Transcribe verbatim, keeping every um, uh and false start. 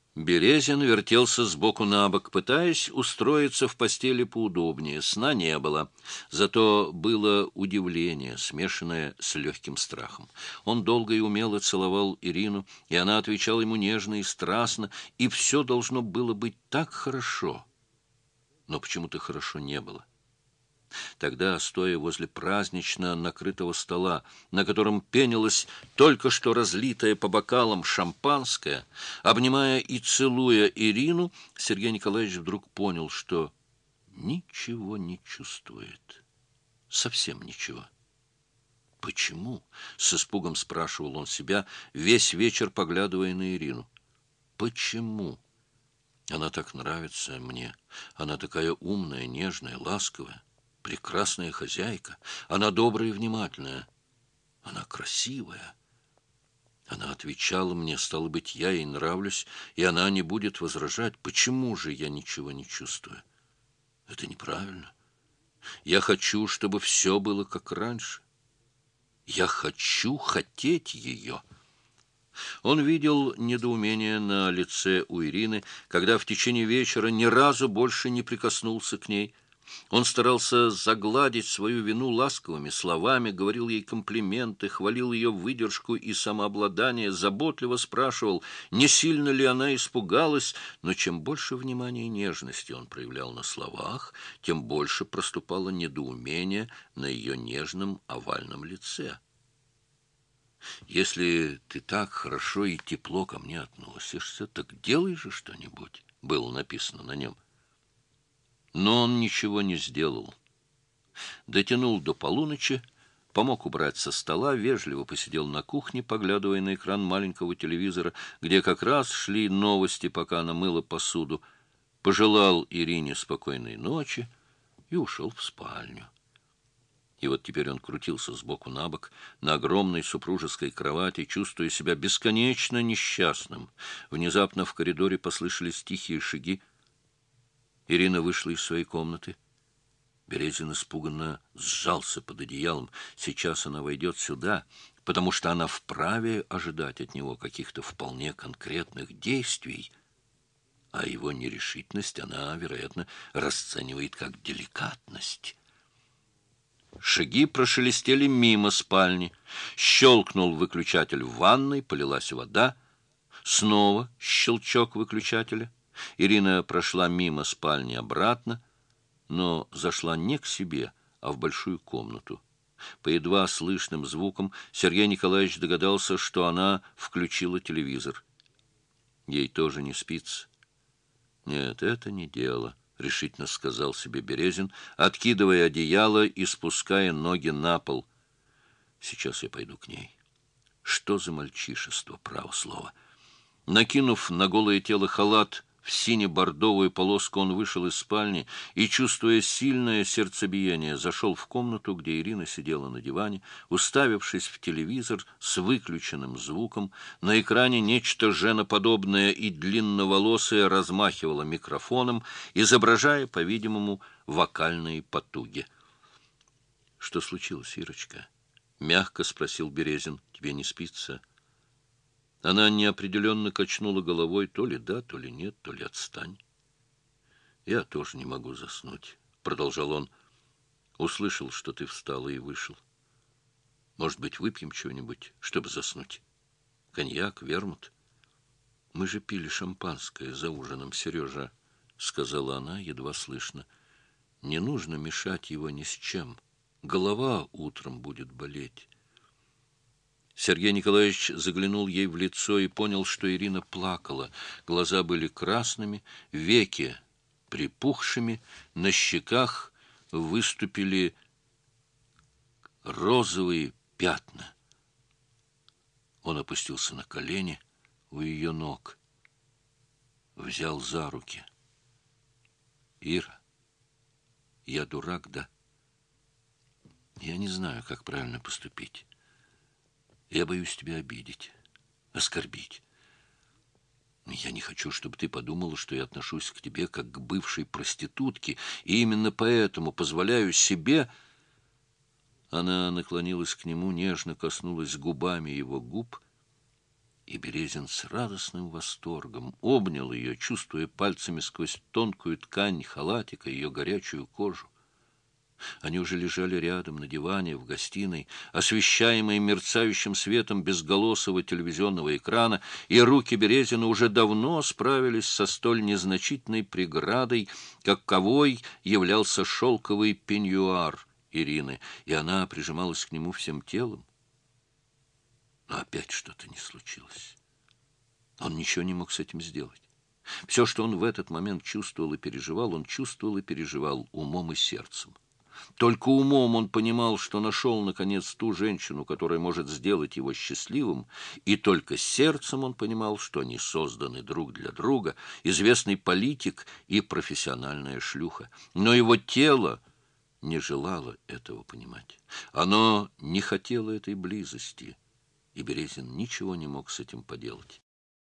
Березин вертелся сбоку на бок, пытаясь устроиться в постели поудобнее. Сна не было, зато было удивление, смешанное с легким страхом. Он долго и умело целовал Ирину, и она отвечала ему нежно и страстно, и все должно было быть так хорошо. Но почему-то хорошо не было. Тогда, стоя возле празднично накрытого стола, на котором пенилось только что разлитое по бокалам шампанское, обнимая и целуя Ирину, Сергей Николаевич вдруг понял, что ничего не чувствует. Совсем ничего. «Почему?» — с испугом спрашивал он себя, весь вечер поглядывая на Ирину. «Почему? Она так нравится мне. Она такая умная, нежная, ласковая. Прекрасная хозяйка. Она добрая и внимательная. Она красивая. Она отвечала мне, стало быть, я ей нравлюсь, и она не будет возражать. Почему же я ничего не чувствую? Это неправильно. Я хочу, чтобы все было как раньше. Я хочу хотеть ее». Он видел недоумение на лице у Ирины, когда в течение вечера ни разу больше не прикоснулся к ней. Он старался загладить свою вину ласковыми словами, говорил ей комплименты, хвалил ее выдержку и самообладание, заботливо спрашивал, не сильно ли она испугалась, но чем больше внимания и нежности он проявлял на словах, тем больше проступало недоумение на ее нежном овальном лице. «Если ты так хорошо и тепло ко мне относишься, так делай же что-нибудь», — было написано на нем. Но он ничего не сделал. Дотянул до полуночи, помог убрать со стола, вежливо посидел на кухне, поглядывая на экран маленького телевизора, где как раз шли новости, пока она мыла посуду, пожелал Ирине спокойной ночи и ушел в спальню. И вот теперь он крутился сбоку на бок на огромной супружеской кровати, чувствуя себя бесконечно несчастным. Внезапно в коридоре послышались тихие шаги. Ирина вышла из своей комнаты. Березин испуганно сжался под одеялом. Сейчас она войдет сюда, потому что она вправе ожидать от него каких-то вполне конкретных действий, а его нерешительность она, вероятно, расценивает как деликатность. Шаги прошелестели мимо спальни. Щелкнул выключатель в ванной, полилась вода. Снова щелчок выключателя. Ирина прошла мимо спальни обратно, но зашла не к себе, а в большую комнату. По едва слышным звукам Сергей Николаевич догадался, что она включила телевизор. Ей тоже не спится. Нет, это не дело, — решительно сказал себе Березин, откидывая одеяло и спуская ноги на пол. Сейчас я пойду к ней. Что за мальчишество, право слово. Накинув на голое тело халат в сине-бордовую полоску, он вышел из спальни и, чувствуя сильное сердцебиение, зашел в комнату, где Ирина сидела на диване, уставившись в телевизор с выключенным звуком. На экране нечто женоподобное и длинноволосое размахивало микрофоном, изображая, по-видимому, вокальные потуги. — Что случилось, Ирочка? — мягко спросил Березин. — Тебе не спится? Она неопределенно качнула головой, то ли да, то ли нет, то ли отстань. — Я тоже не могу заснуть, — продолжал он. — Услышал, что ты встала и вышел. Может быть, выпьем чего-нибудь, чтобы заснуть? Коньяк, вермут? — Мы же пили шампанское за ужином, Сережа, — сказала она, едва слышно. — Не нужно мешать его ни с чем. Голова утром будет болеть. Сергей Николаевич заглянул ей в лицо и понял, что Ирина плакала. Глаза были красными, веки припухшими, на щеках выступили розовые пятна. Он опустился на колени у ее ног, взял за руки. — Ира, я дурак, да? Я не знаю, как правильно поступить. Я боюсь тебя обидеть, оскорбить. Я не хочу, чтобы ты подумала, что я отношусь к тебе как к бывшей проститутке, и именно поэтому позволяю себе...» Она наклонилась к нему, нежно коснулась губами его губ И Березин с радостным восторгом обнял ее, чувствуя пальцами сквозь тонкую ткань халатика ее горячую кожу. Они уже лежали рядом на диване в гостиной, освещаемой мерцающим светом безголосого телевизионного экрана, и руки Березина уже давно справились со столь незначительной преградой, каковой являлся шелковый пеньюар Ирины, и она прижималась к нему всем телом. Но опять что-то не случилось. Он ничего не мог с этим сделать. Все, что он в этот момент чувствовал и переживал, он чувствовал и переживал умом и сердцем. Только умом он понимал, что нашел, наконец, ту женщину, которая может сделать его счастливым, и только сердцем он понимал, что они созданы друг для друга, известный политик и профессиональная шлюха. Но его тело не желало этого понимать. Оно не хотело этой близости, и Березин ничего не мог с этим поделать.